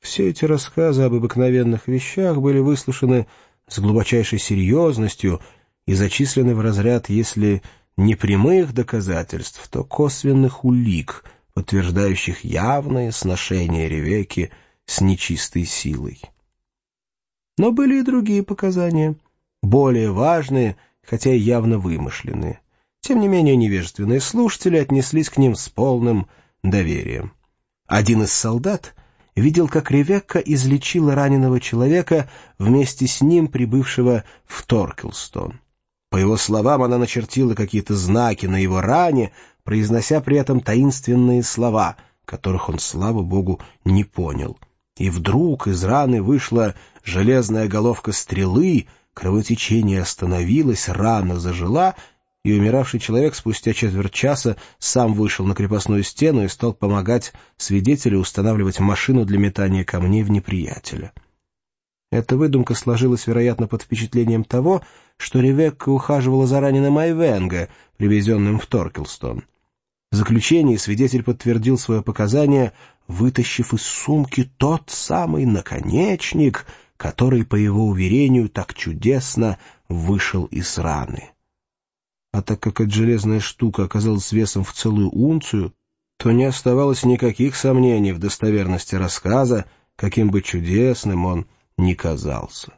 Все эти рассказы об обыкновенных вещах были выслушаны с глубочайшей серьезностью и зачислены в разряд, если не прямых доказательств, то косвенных улик, подтверждающих явное сношение Ревекки с нечистой силой. Но были и другие показания, более важные, хотя и явно вымышленные. Тем не менее невежественные слушатели отнеслись к ним с полным доверием. Один из солдат видел, как Ревекка излечила раненого человека вместе с ним, прибывшего в Торкелстон. По его словам, она начертила какие-то знаки на его ране, произнося при этом таинственные слова, которых он, слава богу, не понял. И вдруг из раны вышла железная головка стрелы, кровотечение остановилось, рана зажила, и умиравший человек спустя четверть часа сам вышел на крепостную стену и стал помогать свидетелю устанавливать машину для метания камней в неприятеля. Эта выдумка сложилась, вероятно, под впечатлением того, что Ревекка ухаживала за раненым Айвенго, привезенным в Торкелстон. В заключении свидетель подтвердил свое показание, вытащив из сумки тот самый наконечник, который, по его уверению, так чудесно вышел из раны. А так как эта железная штука оказалась весом в целую унцию, то не оставалось никаких сомнений в достоверности рассказа, каким бы чудесным он ни казался.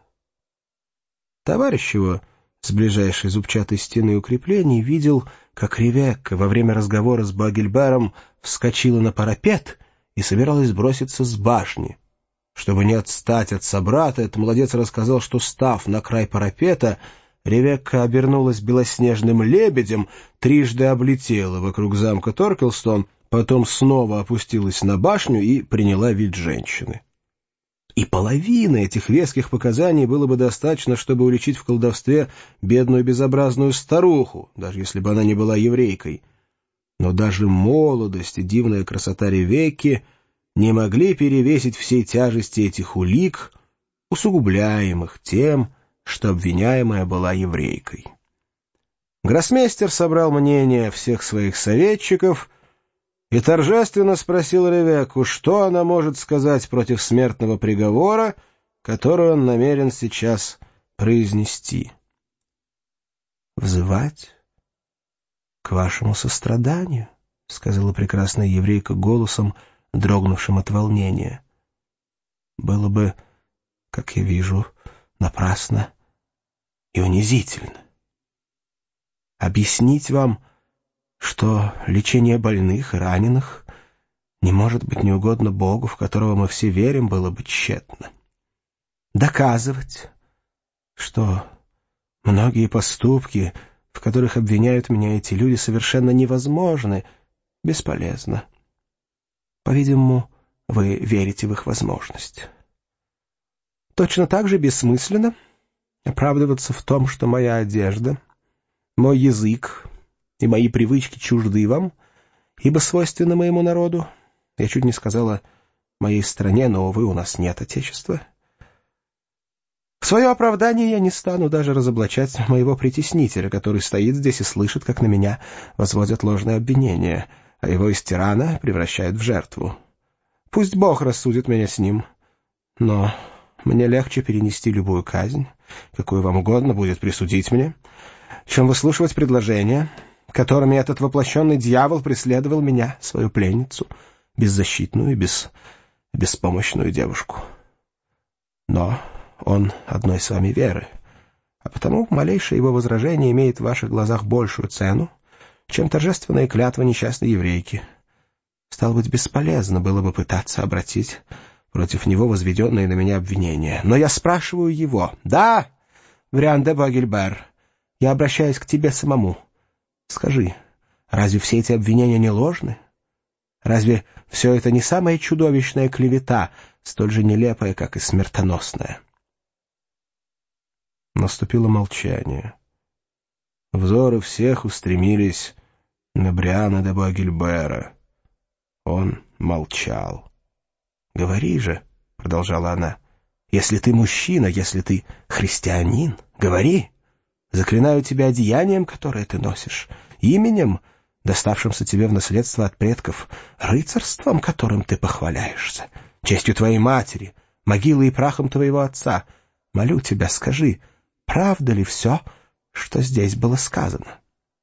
Товарищ его с ближайшей зубчатой стены укреплений видел, как Ревекка во время разговора с Багельбером вскочила на парапет и собиралась броситься с башни. Чтобы не отстать от собрата, этот молодец рассказал, что, став на край парапета, Ревекка обернулась белоснежным лебедем, трижды облетела вокруг замка Торкелстон, потом снова опустилась на башню и приняла вид женщины. И половины этих веских показаний было бы достаточно, чтобы уличить в колдовстве бедную безобразную старуху, даже если бы она не была еврейкой. Но даже молодость и дивная красота Ревекки не могли перевесить всей тяжести этих улик, усугубляемых тем, что обвиняемая была еврейкой. Гроссмейстер собрал мнение всех своих советчиков и торжественно спросил Ревекку, что она может сказать против смертного приговора, который он намерен сейчас произнести. «Взывать к вашему состраданию», — сказала прекрасная еврейка голосом, дрогнувшим от волнения. «Было бы, как я вижу, напрасно и унизительно. Объяснить вам, что лечение больных и раненых не может быть неугодно Богу, в которого мы все верим, было бы тщетно. Доказывать, что многие поступки, в которых обвиняют меня эти люди, совершенно невозможны, бесполезно. По-видимому, вы верите в их возможность. Точно так же бессмысленно оправдываться в том, что моя одежда, мой язык и мои привычки чужды вам, ибо свойственны моему народу. Я чуть не сказала моей стране, но, увы, у нас нет отечества. В свое оправдание я не стану даже разоблачать моего притеснителя, который стоит здесь и слышит, как на меня возводят ложное обвинение, а его из тирана превращают в жертву. Пусть Бог рассудит меня с ним, но мне легче перенести любую казнь, какую вам угодно будет присудить мне, чем выслушивать предложения, которыми этот воплощенный дьявол преследовал меня, свою пленницу, беззащитную и беспомощную девушку. Но он одной с вами веры, а потому малейшее его возражение имеет в ваших глазах большую цену, чем торжественная клятва несчастной еврейки. Стало быть, бесполезно было бы пытаться обратить против него возведенные на меня обвинения. Но я спрашиваю его: «Да, Вриан де Багельбер, я обращаюсь к тебе самому. Скажи, разве все эти обвинения не ложны? Разве все это не самая чудовищная клевета, столь же нелепая, как и смертоносная?» Наступило молчание. Взоры всех устремились на Бриана де Багельбера. Он молчал. «Говори же», — продолжала она, — «если ты мужчина, если ты христианин, говори. Заклинаю тебя одеянием, которое ты носишь, именем, доставшимся тебе в наследство от предков, рыцарством, которым ты похваляешься, честью твоей матери, могилой и прахом твоего отца. Молю тебя, скажи, правда ли все, что здесь было сказано?»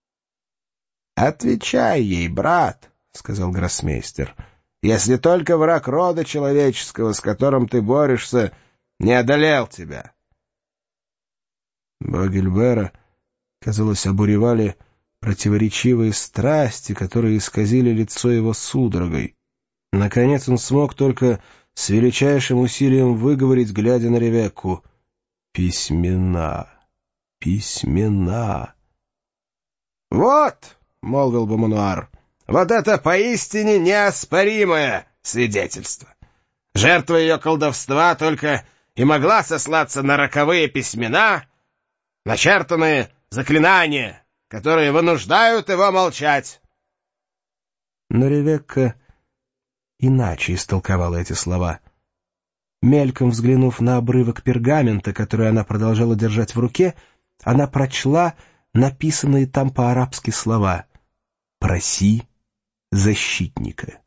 «Отвечай ей, брат», — сказал гроссмейстер, — «если только враг рода человеческого, с которым ты борешься, не одолел тебя». Боа-Гильбера, казалось, обуревали противоречивые страсти, которые исказили лицо его судорогой. Наконец он смог только с величайшим усилием выговорить, глядя на Ревекку: «Письмена, письмена». «Вот», — молвил Бомануар, — «вот это поистине неоспоримое свидетельство. Жертва ее колдовства только и могла сослаться на роковые письмена, начертанные заклинания, которые вынуждают его молчать». Но Ревекка иначе истолковала эти слова. Мельком взглянув на обрывок пергамента, который она продолжала держать в руке, она прочла написанные там по-арабски слова: «Проси защитника».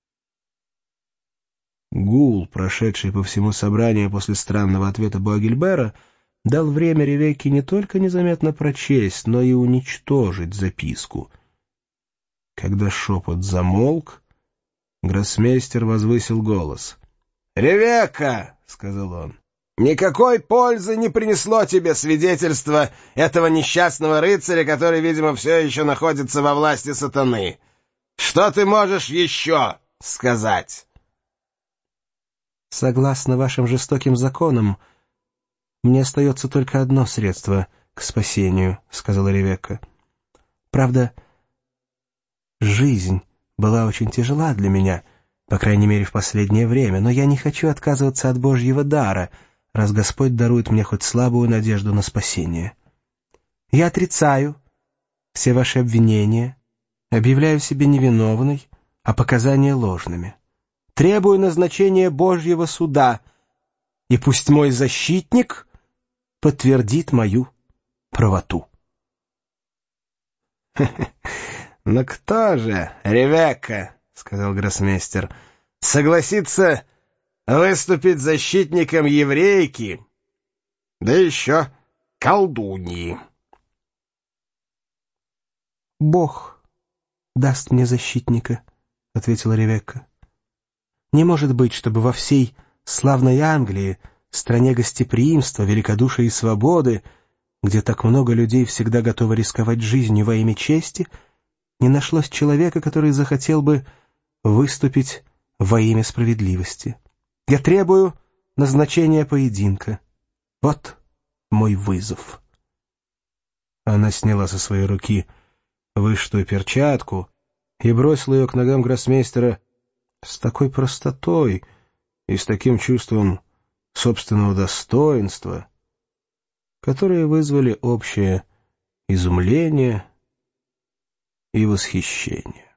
Гул, прошедший по всему собранию после странного ответа Боа-Гильбера, дал время Ревекке не только незаметно прочесть, но и уничтожить записку. Когда шепот замолк, гроссмейстер возвысил голос. «Ревекка», — сказал он, — «никакой пользы не принесло тебе свидетельство этого несчастного рыцаря, который, видимо, все еще находится во власти сатаны. Что ты можешь еще сказать?» «Согласно вашим жестоким законам, мне остается только одно средство к спасению», — сказала Ревекка. «Правда, жизнь была очень тяжела для меня, по крайней мере, в последнее время, но я не хочу отказываться от Божьего дара, раз Господь дарует мне хоть слабую надежду на спасение. Я отрицаю все ваши обвинения, объявляю себя невиновной, а показания ложными. Требую назначения Божьего суда, и пусть мой защитник подтвердит мою правоту». «Ну кто же, Ревекка, — сказал гроссмейстер, — согласится выступить защитником еврейки, да еще колдуньи?» «Бог даст мне защитника», — ответила Ревекка. «Не может быть, чтобы во всей славной Англии, стране гостеприимства, великодушия и свободы, где так много людей всегда готовы рисковать жизнью во имя чести, не нашлось человека, который захотел бы выступить во имя справедливости. Я требую назначения поединка. Вот мой вызов». Она сняла со своей руки вышитую перчатку и бросила ее к ногам гроссмейстера с такой простотой и с таким чувством собственного достоинства, которые вызвали общее изумление и восхищение.